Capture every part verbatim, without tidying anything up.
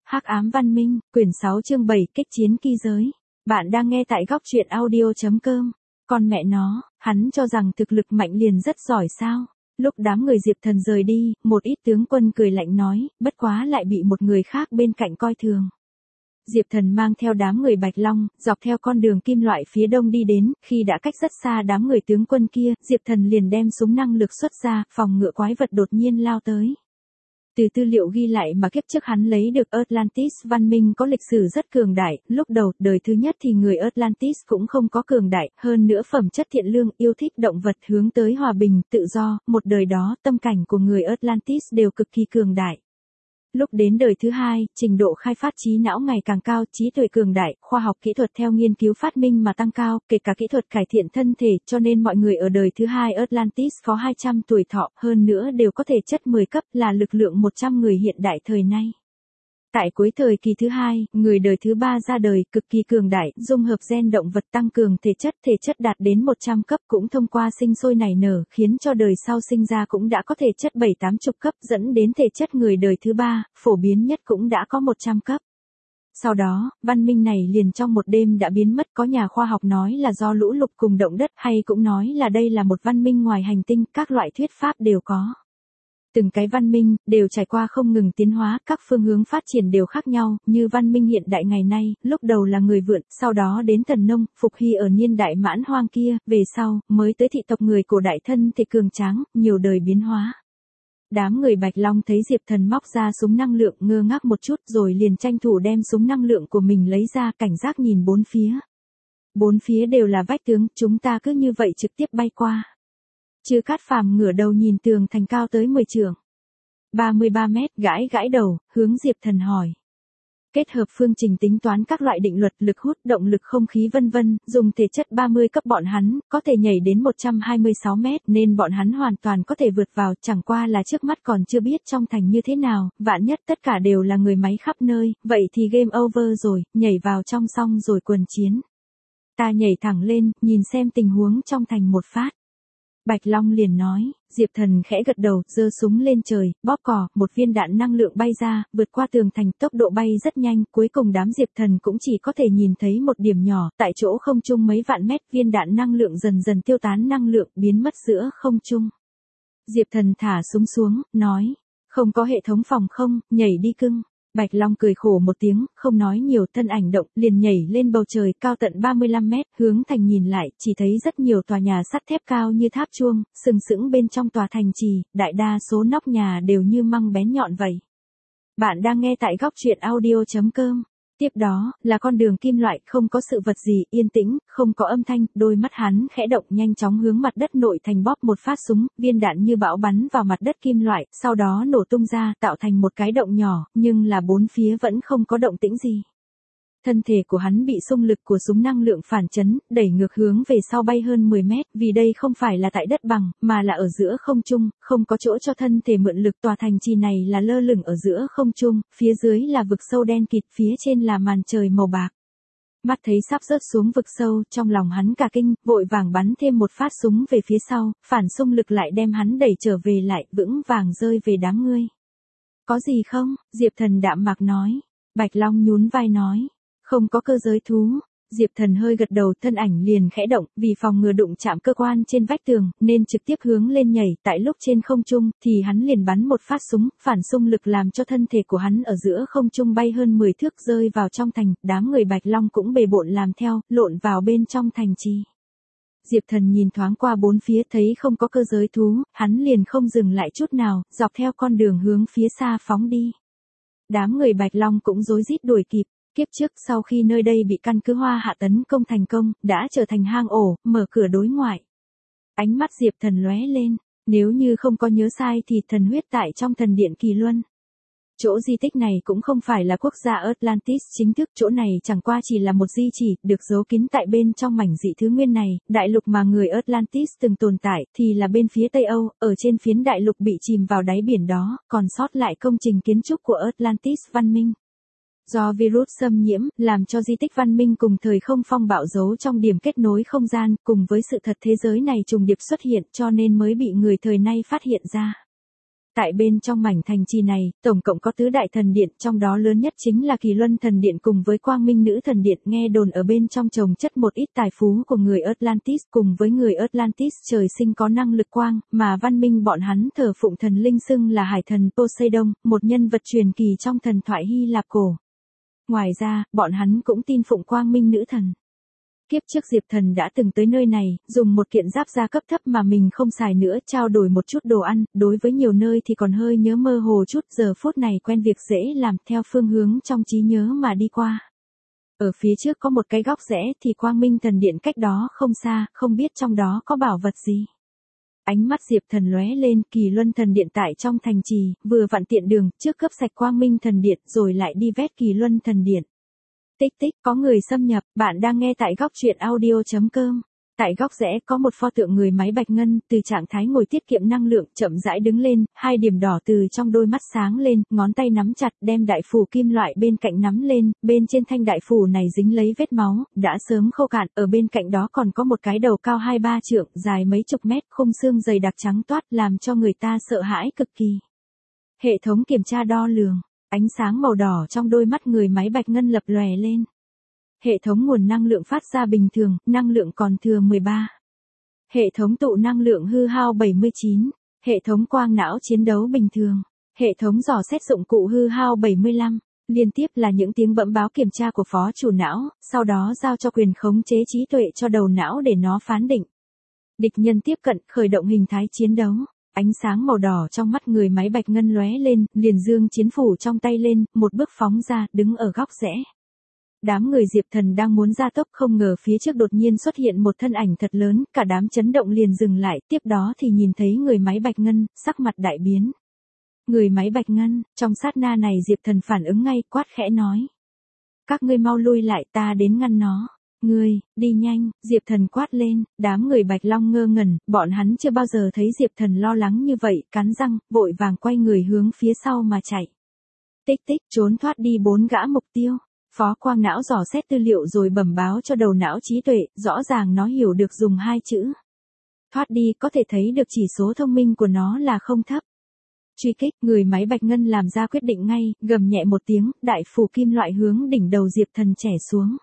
Hắc ám văn minh, quyển sáu chương bảy, kích chiến kỳ giới. Bạn đang nghe tại góc truyện audio chấm com. Con mẹ nó, hắn cho rằng thực lực mạnh liền rất giỏi sao? Lúc đám người Diệp Thần rời đi, một ít tướng quân cười lạnh nói, bất quá lại bị một người khác bên cạnh coi thường. Diệp Thần mang theo đám người Bạch Long, dọc theo con đường kim loại phía đông đi đến, khi đã cách rất xa đám người tướng quân kia, Diệp Thần liền đem súng năng lực xuất ra, phòng ngựa quái vật đột nhiên lao tới. Từ tư liệu ghi lại mà kiếp trước hắn lấy được Atlantis văn minh có lịch sử rất cường đại, lúc đầu, đời thứ nhất thì người Atlantis cũng không có cường đại, hơn nữa phẩm chất thiện lương, yêu thích động vật hướng tới hòa bình, tự do, một đời đó, tâm cảnh của người Atlantis đều cực kỳ cường đại. Lúc đến đời thứ hai, trình độ khai phát trí não ngày càng cao, trí tuệ cường đại, khoa học kỹ thuật theo nghiên cứu phát minh mà tăng cao, kể cả kỹ thuật cải thiện thân thể, cho nên mọi người ở đời thứ hai Atlantis có hai trăm tuổi thọ, hơn nữa đều có thể chất mười cấp, là lực lượng một trăm người hiện đại thời nay. Tại cuối thời kỳ thứ hai, người đời thứ ba ra đời, cực kỳ cường đại, dung hợp gen động vật tăng cường thể chất, thể chất đạt đến một trăm cấp cũng thông qua sinh sôi nảy nở, khiến cho đời sau sinh ra cũng đã có thể chất bảy tám chục cấp, dẫn đến thể chất người đời thứ ba, phổ biến nhất cũng đã có một trăm cấp. Sau đó, văn minh này liền trong một đêm đã biến mất, có nhà khoa học nói là do lũ lụt cùng động đất, hay cũng nói là đây là một văn minh ngoài hành tinh, các loại thuyết pháp đều có. Từng cái văn minh, đều trải qua không ngừng tiến hóa, các phương hướng phát triển đều khác nhau, như văn minh hiện đại ngày nay, lúc đầu là người vượn, sau đó đến thần nông, phục hy ở niên đại mãn hoang kia, về sau, mới tới thị tộc người cổ đại thân thể cường tráng, nhiều đời biến hóa. Đám người Bạch Long thấy Diệp Thần móc ra súng năng lượng ngơ ngác một chút rồi liền tranh thủ đem súng năng lượng của mình lấy ra, cảnh giác nhìn bốn phía. Bốn phía đều là vách tường, chúng ta cứ như vậy trực tiếp bay qua. Chư Cát Phàm ngửa đầu nhìn tường thành cao tới mười trượng. ba mươi ba mét, gãi gãi đầu, hướng Diệp Thần hỏi. Kết hợp phương trình tính toán các loại định luật lực hút, động lực không khí vân vân, dùng thể chất ba mươi cấp bọn hắn, có thể nhảy đến một trăm hai mươi sáu mét nên bọn hắn hoàn toàn có thể vượt vào, chẳng qua là trước mắt còn chưa biết trong thành như thế nào, vạn nhất tất cả đều là người máy khắp nơi, vậy thì game over rồi, nhảy vào trong xong rồi quần chiến. Ta nhảy thẳng lên, nhìn xem tình huống trong thành một phát. Bạch Long liền nói, Diệp Thần khẽ gật đầu, giơ súng lên trời, bóp cò, một viên đạn năng lượng bay ra, vượt qua tường thành, tốc độ bay rất nhanh, cuối cùng đám Diệp Thần cũng chỉ có thể nhìn thấy một điểm nhỏ, tại chỗ không trung mấy vạn mét, viên đạn năng lượng dần dần tiêu tán năng lượng, biến mất giữa không trung. Diệp Thần thả súng xuống, nói, không có hệ thống phòng không, nhảy đi cưng. Bạch Long cười khổ một tiếng, không nói nhiều, thân ảnh động, liền nhảy lên bầu trời, cao tận ba mươi lăm mét, hướng thành nhìn lại, chỉ thấy rất nhiều tòa nhà sắt thép cao như tháp chuông, sừng sững bên trong tòa thành trì, đại đa số nóc nhà đều như măng bén nhọn vậy. Bạn đang nghe tại góc truyện audio chấm com. Tiếp đó, là con đường kim loại, không có sự vật gì, yên tĩnh, không có âm thanh, đôi mắt hắn khẽ động nhanh chóng hướng mặt đất nội thành bóp một phát súng, viên đạn như bão bắn vào mặt đất kim loại, sau đó nổ tung ra, tạo thành một cái động nhỏ, nhưng là bốn phía vẫn không có động tĩnh gì. Thân thể của hắn bị xung lực của súng năng lượng phản chấn, đẩy ngược hướng về sau bay hơn mười mét, vì đây không phải là tại đất bằng, mà là ở giữa không trung, không có chỗ cho thân thể mượn lực, tòa thành trì này là lơ lửng ở giữa không trung, phía dưới là vực sâu đen kịt, phía trên là màn trời màu bạc. Mắt thấy sắp rớt xuống vực sâu, trong lòng hắn cả kinh, vội vàng bắn thêm một phát súng về phía sau, phản xung lực lại đem hắn đẩy trở về lại, vững vàng rơi về đám ngươi. Có gì không? Diệp Thần đạm mạc nói. Bạch Long nhún vai nói. Không có cơ giới thú. Diệp Thần hơi gật đầu, thân ảnh liền khẽ động, vì phòng ngừa đụng chạm cơ quan trên vách tường, nên trực tiếp hướng lên nhảy, tại lúc trên không trung, thì hắn liền bắn một phát súng, phản xung lực làm cho thân thể của hắn ở giữa không trung bay hơn mười thước rơi vào trong thành, đám người Bạch Long cũng bề bộn làm theo, lộn vào bên trong thành trì. Diệp Thần nhìn thoáng qua bốn phía thấy không có cơ giới thú, hắn liền không dừng lại chút nào, dọc theo con đường hướng phía xa phóng đi. Đám người Bạch Long cũng rối rít đuổi kịp. Kiếp trước sau khi nơi đây bị căn cứ Hoa Hạ tấn công thành công, đã trở thành hang ổ, mở cửa đối ngoại. Ánh mắt Diệp Thần lóe lên, nếu như không có nhớ sai thì thần huyết tại trong thần điện Kỳ Luân. Chỗ di tích này cũng không phải là quốc gia Atlantis chính thức, chỗ này chẳng qua chỉ là một di chỉ, được giấu kín tại bên trong mảnh dị thứ nguyên này, đại lục mà người Atlantis từng tồn tại, thì là bên phía Tây Âu, ở trên phiến đại lục bị chìm vào đáy biển đó, còn sót lại công trình kiến trúc của Atlantis văn minh. Do virus xâm nhiễm, làm cho di tích văn minh cùng thời không phong bạo giấu trong điểm kết nối không gian, cùng với sự thật thế giới này trùng điệp xuất hiện cho nên mới bị người thời nay phát hiện ra. Tại bên trong mảnh thành trì này, tổng cộng có tứ đại thần điện, trong đó lớn nhất chính là Kỳ Luân thần điện cùng với Quang Minh nữ thần điện, nghe đồn ở bên trong chồng chất một ít tài phú của người Atlantis, cùng với người Atlantis trời sinh có năng lực quang, mà văn minh bọn hắn thờ phụng thần linh xưng là hải thần Poseidon, một nhân vật truyền kỳ trong thần thoại Hy Lạp cổ. Ngoài ra, bọn hắn cũng tin phụng Quang Minh nữ thần. Kiếp trước Diệp Thần đã từng tới nơi này, dùng một kiện giáp da cấp thấp mà mình không xài nữa, trao đổi một chút đồ ăn, đối với nhiều nơi thì còn hơi nhớ mơ hồ chút, giờ phút này quen việc dễ làm, theo phương hướng trong trí nhớ mà đi qua. Ở phía trước có một cái góc rẽ thì Quang Minh thần điện cách đó không xa, không biết trong đó có bảo vật gì. Ánh mắt Diệp Thần lóe lên, Kỳ Luân thần điện tại trong thành trì, vừa vặn tiện đường, trước cướp sạch Quang Minh thần điện rồi lại đi vét Kỳ Luân thần điện. Tích tích, có người xâm nhập, bạn đang nghe tại góc truyện audio.com. Tại góc rẽ có một pho tượng người máy bạch ngân, từ trạng thái ngồi tiết kiệm năng lượng, chậm rãi đứng lên, hai điểm đỏ từ trong đôi mắt sáng lên, ngón tay nắm chặt, đem đại phù kim loại bên cạnh nắm lên, bên trên thanh đại phù này dính lấy vết máu, đã sớm khô cạn, ở bên cạnh đó còn có một cái đầu cao hai ba trượng, dài mấy chục mét, khung xương dày đặc trắng toát, làm cho người ta sợ hãi cực kỳ. Hệ thống kiểm tra đo lường. Ánh sáng màu đỏ trong đôi mắt người máy bạch ngân lập lòe lên. Hệ thống nguồn năng lượng phát ra bình thường, năng lượng còn thừa mười ba. Hệ thống tụ năng lượng hư hao bảy mươi chín. Hệ thống quang não chiến đấu bình thường. Hệ thống dò xét dụng cụ hư hao bảy mươi lăm. Liên tiếp là những tiếng bấm báo kiểm tra của phó chủ não, sau đó giao cho quyền khống chế trí tuệ cho đầu não để nó phán định. Địch nhân tiếp cận, khởi động hình thái chiến đấu. Ánh sáng màu đỏ trong mắt người máy bạch ngân lóe lên, liền dương chiến phủ trong tay lên, một bước phóng ra, đứng ở góc rẽ. Đám người Diệp Thần đang muốn ra tốc, không ngờ phía trước đột nhiên xuất hiện một thân ảnh thật lớn, cả đám chấn động liền dừng lại, tiếp đó thì nhìn thấy người máy bạch ngân, sắc mặt đại biến. Người máy bạch ngân, trong sát na này Diệp Thần phản ứng ngay, quát khẽ nói. Các ngươi mau lui lại, ta đến ngăn nó. Ngươi, đi nhanh, Diệp Thần quát lên, đám người Bạch Long ngơ ngẩn, bọn hắn chưa bao giờ thấy Diệp Thần lo lắng như vậy, cắn răng, vội vàng quay người hướng phía sau mà chạy. Tích tích, trốn thoát đi bốn gã mục tiêu. Phó quang não dò xét tư liệu rồi bẩm báo cho đầu não trí tuệ, rõ ràng nó hiểu được dùng hai chữ. Thoát đi, có thể thấy được chỉ số thông minh của nó là không thấp. Truy kích, người máy Bạch Ngân làm ra quyết định ngay, gầm nhẹ một tiếng, đại phù kim loại hướng đỉnh đầu Diệp Thần chẻ xuống.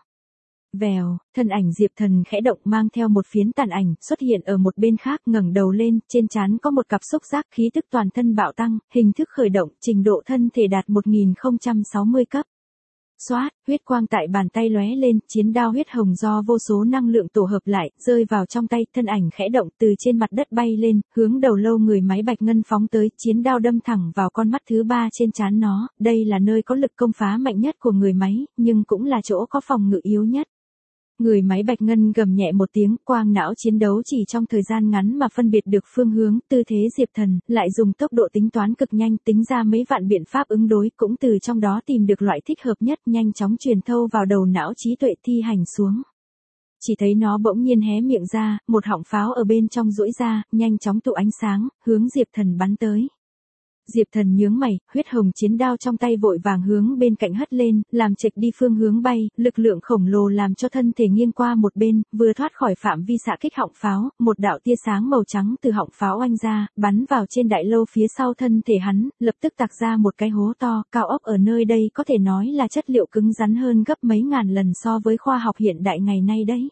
Vèo, thân ảnh Diệp Thần khẽ động mang theo một phiến tàn ảnh, xuất hiện ở một bên khác, ngẩng đầu lên, trên trán có một cặp xúc giác, khí tức toàn thân bạo tăng, hình thức khởi động, trình độ thân thể đạt một nghìn không trăm sáu mươi cấp. Xoát, huyết quang tại bàn tay lóe lên, chiến đao huyết hồng do vô số năng lượng tổ hợp lại, rơi vào trong tay, thân ảnh khẽ động từ trên mặt đất bay lên, hướng đầu lâu người máy Bạch Ngân phóng tới, chiến đao đâm thẳng vào con mắt thứ ba trên trán nó, đây là nơi có lực công phá mạnh nhất của người máy, nhưng cũng là chỗ có phòng ngự yếu nhất. Người máy Bạch Ngân gầm nhẹ một tiếng, quang não chiến đấu chỉ trong thời gian ngắn mà phân biệt được phương hướng, tư thế Diệp Thần, lại dùng tốc độ tính toán cực nhanh, tính ra mấy vạn biện pháp ứng đối, cũng từ trong đó tìm được loại thích hợp nhất, nhanh chóng truyền thâu vào đầu não trí tuệ thi hành xuống. Chỉ thấy nó bỗng nhiên hé miệng ra, một họng pháo ở bên trong duỗi ra, nhanh chóng tụ ánh sáng, hướng Diệp Thần bắn tới. Diệp Thần nhướng mày, huyết hồng chiến đao trong tay vội vàng hướng bên cạnh hất lên, làm chệch đi phương hướng bay, lực lượng khổng lồ làm cho thân thể nghiêng qua một bên, vừa thoát khỏi phạm vi xạ kích họng pháo, một đạo tia sáng màu trắng từ họng pháo oanh ra, bắn vào trên đại lâu phía sau thân thể hắn, lập tức tạc ra một cái hố to, cao ốc ở nơi đây có thể nói là chất liệu cứng rắn hơn gấp mấy ngàn lần so với khoa học hiện đại ngày nay đấy.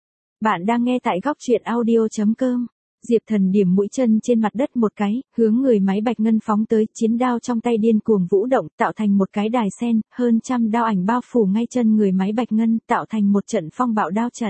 Bạn đang nghe tại góc truyện audio.com. Diệp Thần điểm mũi chân trên mặt đất một cái, hướng người máy Bạch Ngân phóng tới, chiến đao trong tay điên cuồng vũ động, tạo thành một cái đài sen, hơn trăm đao ảnh bao phủ ngay chân người máy Bạch Ngân, tạo thành một trận phong bạo đao trận.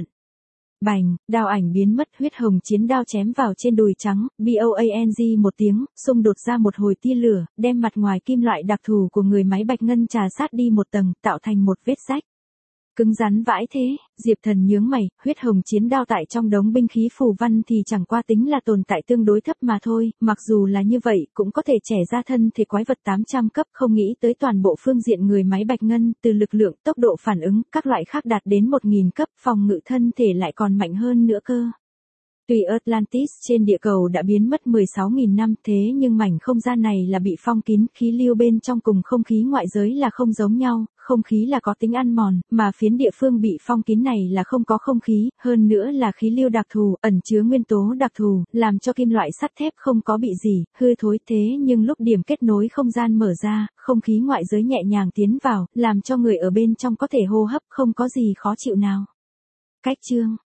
Bành, đao ảnh biến mất, huyết hồng chiến đao chém vào trên đùi trắng, boang một tiếng, xung đột ra một hồi tia lửa, đem mặt ngoài kim loại đặc thù của người máy Bạch Ngân trà sát đi một tầng, tạo thành một vết rách. Cứng rắn vãi thế, Diệp Thần nhướng mày, huyết hồng chiến đao tại trong đống binh khí phù văn thì chẳng qua tính là tồn tại tương đối thấp mà thôi, mặc dù là như vậy, cũng có thể trẻ ra thân thể quái vật tám trăm cấp, không nghĩ tới toàn bộ phương diện người máy Bạch Ngân, từ lực lượng, tốc độ phản ứng, các loại khác đạt đến một nghìn cấp, phòng ngự thân thể lại còn mạnh hơn nữa cơ. Tuy Atlantis trên địa cầu đã biến mất mười sáu nghìn năm, thế nhưng mảnh không gian này là bị phong kín, khí lưu bên trong cùng không khí ngoại giới là không giống nhau, không khí là có tính ăn mòn, mà phiến địa phương bị phong kín này là không có không khí, hơn nữa là khí lưu đặc thù, ẩn chứa nguyên tố đặc thù, làm cho kim loại sắt thép không có bị gì, hư thối, thế nhưng lúc điểm kết nối không gian mở ra, không khí ngoại giới nhẹ nhàng tiến vào, làm cho người ở bên trong có thể hô hấp, không có gì khó chịu nào. Cách chương